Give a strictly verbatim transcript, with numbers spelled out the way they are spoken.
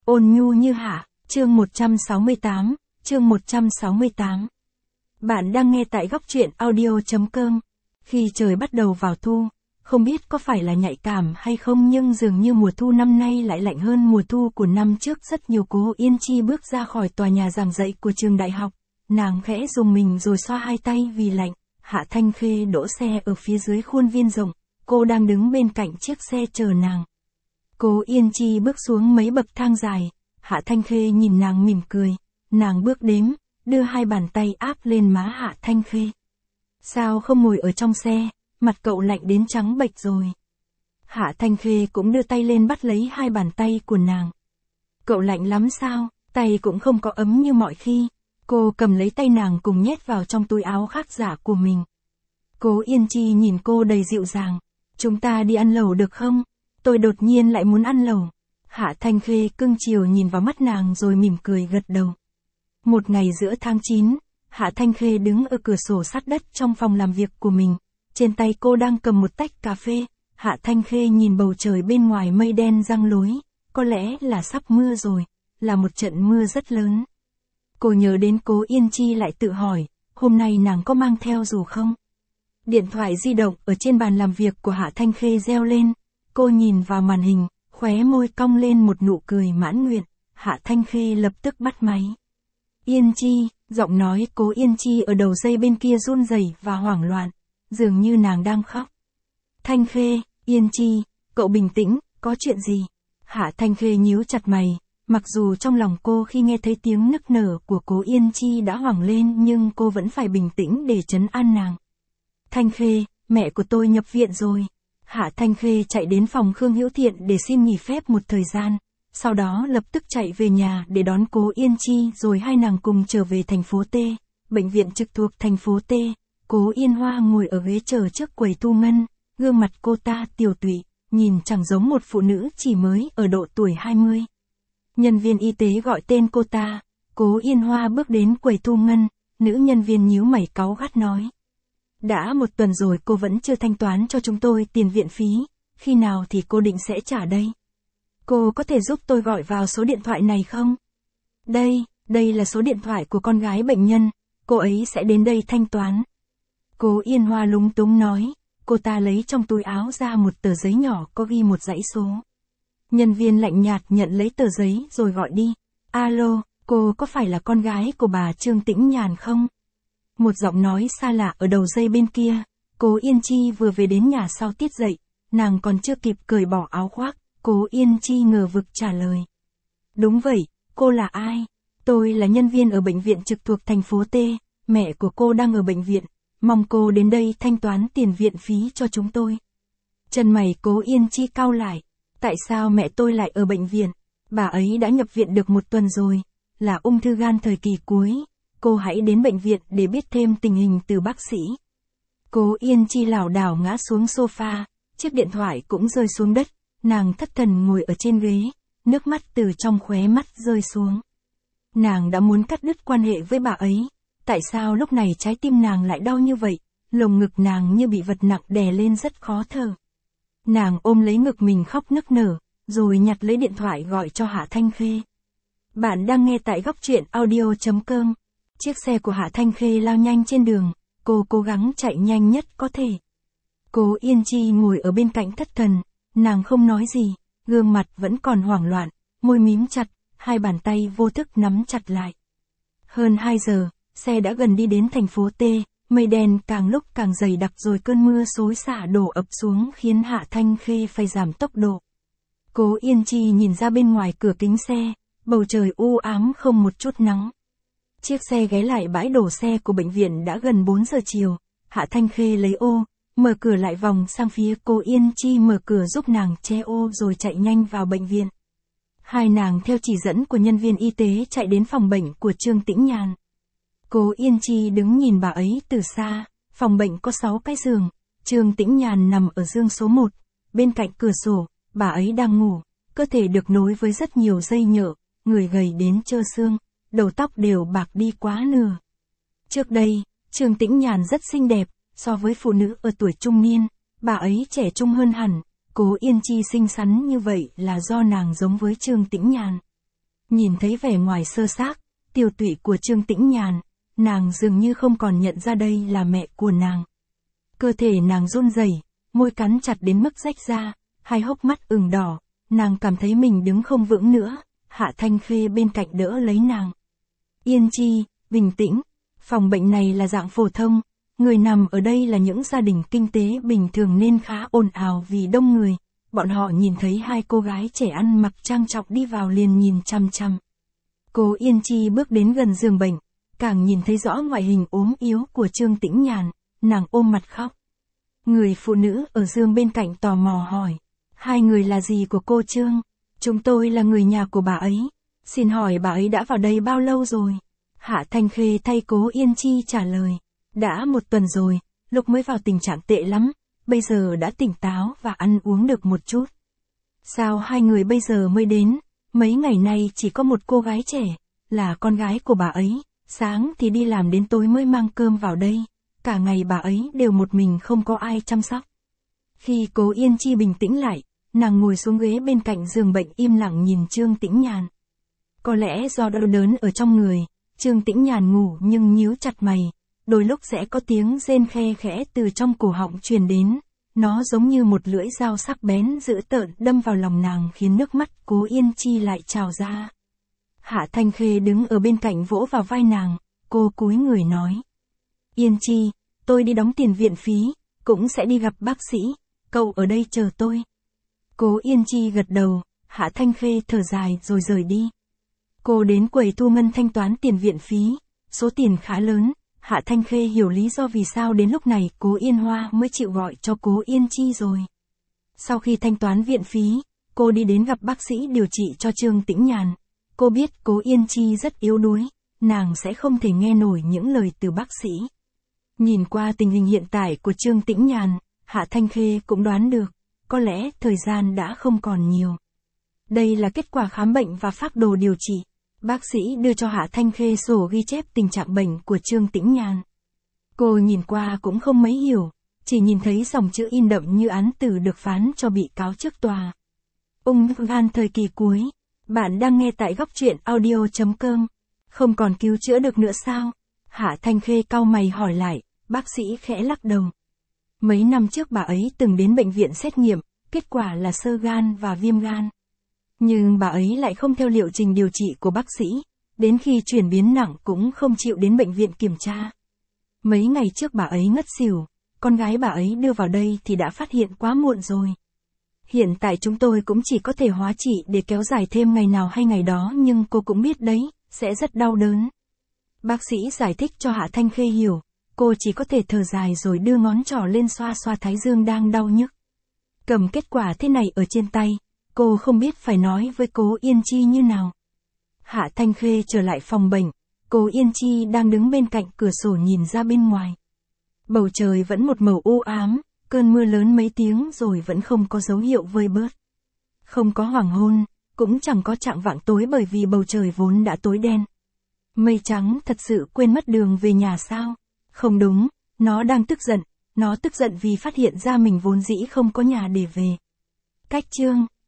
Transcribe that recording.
Ôn nhu như hạ, chương một trăm sáu mươi tám, chương một trăm sáu mươi tám. Bạn đang nghe tại góc truyện audio.com. Khi trời bắt đầu vào thu, không biết có phải là nhạy cảm hay không nhưng dường như mùa thu năm nay lại lạnh hơn mùa thu của năm trước rất nhiều. Cố Yên Chi bước ra khỏi tòa nhà giảng dạy của trường đại học, nàng khẽ rùng mình rồi xoa hai tay vì lạnh. Hạ Thanh Khê đỗ xe ở phía dưới khuôn viên rộng, cô đang đứng bên cạnh chiếc xe chờ nàng. Cố Yên Chi bước xuống mấy bậc thang dài, Hạ Thanh Khê nhìn nàng mỉm cười, nàng bước đếm, đưa hai bàn tay áp lên má Hạ Thanh Khê. Sao không ngồi ở trong xe, mặt cậu lạnh đến trắng bệch rồi. Hạ Thanh Khê cũng đưa tay lên bắt lấy hai bàn tay của nàng. Cậu lạnh lắm sao, tay cũng không có ấm như mọi khi. Cô cầm lấy tay nàng cùng nhét vào trong túi áo khác giả của mình. Cố Yên Chi nhìn cô đầy dịu dàng. Chúng ta đi ăn lẩu được không? Tôi đột nhiên lại muốn ăn lẩu. Hạ Thanh Khê cưng chiều nhìn vào mắt nàng rồi mỉm cười gật đầu. Một ngày giữa tháng chín, Hạ Thanh Khê đứng ở cửa sổ sát đất trong phòng làm việc của mình. Trên tay cô đang cầm một tách cà phê. Hạ Thanh Khê nhìn bầu trời bên ngoài mây đen giăng lối. Có lẽ là sắp mưa rồi, là một trận mưa rất lớn. Cô nhớ đến Cố Yên Chi lại tự hỏi, hôm nay nàng có mang theo dù không? Điện thoại di động ở trên bàn làm việc của Hạ Thanh Khê reo lên. Cô nhìn vào màn hình, khóe môi cong lên một nụ cười mãn nguyện. Hạ Thanh Khê lập tức bắt máy. Yên Chi, giọng nói Cố Yên Chi ở đầu dây bên kia run rẩy và hoảng loạn, dường như nàng đang khóc. Thanh Khê, Yên Chi, cậu bình tĩnh, có chuyện gì? Hạ Thanh Khê nhíu chặt mày, mặc dù trong lòng cô khi nghe thấy tiếng nức nở của Cố Yên Chi đã hoảng lên nhưng cô vẫn phải bình tĩnh để trấn an nàng. Thanh Khê, mẹ của tôi nhập viện rồi. Hạ Thanh Khê chạy đến phòng Khương Hữu Thiện để xin nghỉ phép một thời gian, sau đó lập tức chạy về nhà để đón Cố Yên Chi rồi hai nàng cùng trở về thành phố T, bệnh viện trực thuộc thành phố T. Cố Yên Hoa ngồi ở ghế chờ trước quầy thu ngân, gương mặt cô ta tiều tụy, nhìn chẳng giống một phụ nữ chỉ mới ở độ tuổi hai mươi. Nhân viên y tế gọi tên cô ta, Cố Yên Hoa bước đến quầy thu ngân, nữ nhân viên nhíu mày cáu gắt nói. Đã một tuần rồi cô vẫn chưa thanh toán cho chúng tôi tiền viện phí, khi nào thì cô định sẽ trả đây? Cô có thể giúp tôi gọi vào số điện thoại này không? Đây, đây là số điện thoại của con gái bệnh nhân, cô ấy sẽ đến đây thanh toán. Cố Yên Hoa lúng túng nói, cô ta lấy trong túi áo ra một tờ giấy nhỏ có ghi một dãy số. Nhân viên lạnh nhạt nhận lấy tờ giấy rồi gọi đi. Alo, cô có phải là con gái của bà Trương Tĩnh Nhàn không? Một giọng nói xa lạ ở đầu dây bên kia. Cố Yên Chi vừa về đến nhà sau tiết dậy, nàng còn chưa kịp cởi bỏ áo khoác, Cố Yên Chi ngờ vực trả lời. Đúng vậy, cô là ai? Tôi là nhân viên ở bệnh viện trực thuộc thành phố T, mẹ của cô đang ở bệnh viện, mong cô đến đây thanh toán tiền viện phí cho chúng tôi. Chân mày Cố Yên Chi cau lại, tại sao mẹ tôi lại ở bệnh viện? Bà ấy đã nhập viện được một tuần rồi, là ung thư gan thời kỳ cuối. Cô hãy đến bệnh viện để biết thêm tình hình từ bác sĩ. Cố Yên Chi lảo đảo ngã xuống sofa, chiếc điện thoại cũng rơi xuống đất, nàng thất thần ngồi ở trên ghế, nước mắt từ trong khóe mắt rơi xuống. Nàng đã muốn cắt đứt quan hệ với bà ấy, tại sao lúc này trái tim nàng lại đau như vậy, lồng ngực nàng như bị vật nặng đè lên rất khó thở. Nàng ôm lấy ngực mình khóc nức nở, rồi nhặt lấy điện thoại gọi cho Hạ Thanh Khê. Bạn đang nghe tại góc truyện audio.com. Chiếc xe của Hạ Thanh Khê lao nhanh trên đường, cô cố gắng chạy nhanh nhất có thể. Cố Yên Chi ngồi ở bên cạnh thất thần, nàng không nói gì, gương mặt vẫn còn hoảng loạn, môi mím chặt, hai bàn tay vô thức nắm chặt lại. Hơn hai giờ, xe đã gần đi đến thành phố T, mây đen càng lúc càng dày đặc rồi cơn mưa xối xả đổ ập xuống khiến Hạ Thanh Khê phải giảm tốc độ. Cố Yên Chi nhìn ra bên ngoài cửa kính xe, bầu trời u ám không một chút nắng. Chiếc xe ghé lại bãi đổ xe của bệnh viện đã gần bốn giờ chiều, Hạ Thanh Khê lấy ô, mở cửa lại vòng sang phía Cố Yên Chi mở cửa giúp nàng che ô rồi chạy nhanh vào bệnh viện. Hai nàng theo chỉ dẫn của nhân viên y tế chạy đến phòng bệnh của Trương Tĩnh Nhàn. Cố Yên Chi đứng nhìn bà ấy từ xa, phòng bệnh có sáu cái giường, Trương Tĩnh Nhàn nằm ở giường số một, bên cạnh cửa sổ, bà ấy đang ngủ, cơ thể được nối với rất nhiều dây nhợ, người gầy đến trơ xương. Đầu tóc đều bạc đi quá nửa. Trước đây, Trương Tĩnh Nhàn rất xinh đẹp, so với phụ nữ ở tuổi trung niên, bà ấy trẻ trung hơn hẳn. Cố Yên Chi xinh xắn như vậy là do nàng giống với Trương Tĩnh Nhàn. Nhìn thấy vẻ ngoài sơ xác, tiêu tụy của Trương Tĩnh Nhàn, nàng dường như không còn nhận ra đây là mẹ của nàng. Cơ thể nàng run rẩy, môi cắn chặt đến mức rách ra, hai hốc mắt ửng đỏ, nàng cảm thấy mình đứng không vững nữa, Hạ Thanh Khê bên cạnh đỡ lấy nàng. Yên chi, bình tĩnh, phòng bệnh này là dạng phổ thông, người nằm ở đây là những gia đình kinh tế bình thường nên khá ồn ào vì đông người. Bọn họ nhìn thấy hai cô gái trẻ ăn mặc trang trọng đi vào liền nhìn chăm chăm. Cố Yên Chi bước đến gần giường bệnh, càng nhìn thấy rõ ngoại hình ốm yếu của Trương Tĩnh Nhàn, nàng ôm mặt khóc. Người phụ nữ ở giường bên cạnh tò mò hỏi, hai người là gì của cô Trương? Chúng tôi là người nhà của bà ấy. Xin hỏi bà ấy đã vào đây bao lâu rồi? Hạ Thanh Khê thay Cố Yên Chi trả lời, đã một tuần rồi, lúc mới vào tình trạng tệ lắm. Bây giờ đã tỉnh táo và ăn uống được một chút. Sao hai người bây giờ mới đến? Mấy ngày nay chỉ có một cô gái trẻ, là con gái của bà ấy, sáng thì đi làm đến tối mới mang cơm vào đây. Cả ngày bà ấy đều một mình không có ai chăm sóc. Khi Cố Yên Chi bình tĩnh lại, nàng ngồi xuống ghế bên cạnh giường bệnh im lặng nhìn Trương Tĩnh Nhàn. Có lẽ do đau đớn ở trong người, Trương Tĩnh Nhàn ngủ nhưng nhíu chặt mày. Đôi lúc sẽ có tiếng rên khe khẽ từ trong cổ họng truyền đến, nó giống như một lưỡi dao sắc bén dữ tợn đâm vào lòng nàng khiến nước mắt Cố Yên Chi lại trào ra. Hạ Thanh Khê đứng ở bên cạnh vỗ vào vai nàng, cô cúi người nói. Yên Chi, tôi đi đóng tiền viện phí, cũng sẽ đi gặp bác sĩ, cậu ở đây chờ tôi. Cố Yên Chi gật đầu, Hạ Thanh Khê thở dài rồi rời đi. Cô đến quầy thu ngân thanh toán tiền viện phí, số tiền khá lớn. Hạ Thanh Khê hiểu lý do vì sao đến lúc này Cố Yên Hoa mới chịu gọi cho Cố Yên Chi rồi. Sau khi thanh toán viện phí, cô đi đến gặp bác sĩ điều trị cho Trương Tĩnh Nhàn. Cô biết Cố Yên Chi rất yếu đuối, nàng sẽ không thể nghe nổi những lời từ bác sĩ. Nhìn qua tình hình hiện tại của Trương Tĩnh Nhàn, Hạ Thanh Khê cũng đoán được, có lẽ thời gian đã không còn nhiều. Đây là kết quả khám bệnh và phác đồ điều trị. Bác sĩ đưa cho Hạ Thanh Khê sổ ghi chép tình trạng bệnh của Trương Tĩnh Nhàn. Cô nhìn qua cũng không mấy hiểu, chỉ nhìn thấy dòng chữ in đậm như án tử được phán cho bị cáo trước tòa. Ung gan thời kỳ cuối. Bạn đang nghe tại góc truyện audio chấm com. Không còn cứu chữa được nữa sao? Hạ Thanh Khê cau mày hỏi lại, bác sĩ khẽ lắc đầu. Mấy năm trước bà ấy từng đến bệnh viện xét nghiệm, kết quả là xơ gan và viêm gan. Nhưng bà ấy lại không theo liệu trình điều trị của bác sĩ, đến khi chuyển biến nặng cũng không chịu đến bệnh viện kiểm tra. Mấy ngày trước bà ấy ngất xỉu, con gái bà ấy đưa vào đây thì đã phát hiện quá muộn rồi. Hiện tại chúng tôi cũng chỉ có thể hóa trị để kéo dài thêm ngày nào hay ngày đó nhưng cô cũng biết đấy, sẽ rất đau đớn. Bác sĩ giải thích cho Hạ Thanh Khê hiểu, cô chỉ có thể thở dài rồi đưa ngón trỏ lên xoa xoa thái dương đang đau nhức. Cầm kết quả thế này ở trên tay. Cô không biết phải nói với Cố Yên Chi như nào. Hạ Thanh Khê trở lại phòng bệnh, Cố Yên Chi đang đứng bên cạnh cửa sổ nhìn ra bên ngoài. Bầu trời vẫn một màu u ám, cơn mưa lớn mấy tiếng rồi vẫn không có dấu hiệu vơi bớt. Không có hoàng hôn, cũng chẳng có chạng vạng tối bởi vì bầu trời vốn đã tối đen. Mây trắng thật sự quên mất đường về nhà sao? Không đúng, nó đang tức giận, nó tức giận vì phát hiện ra mình vốn dĩ không có nhà để về. Cách chương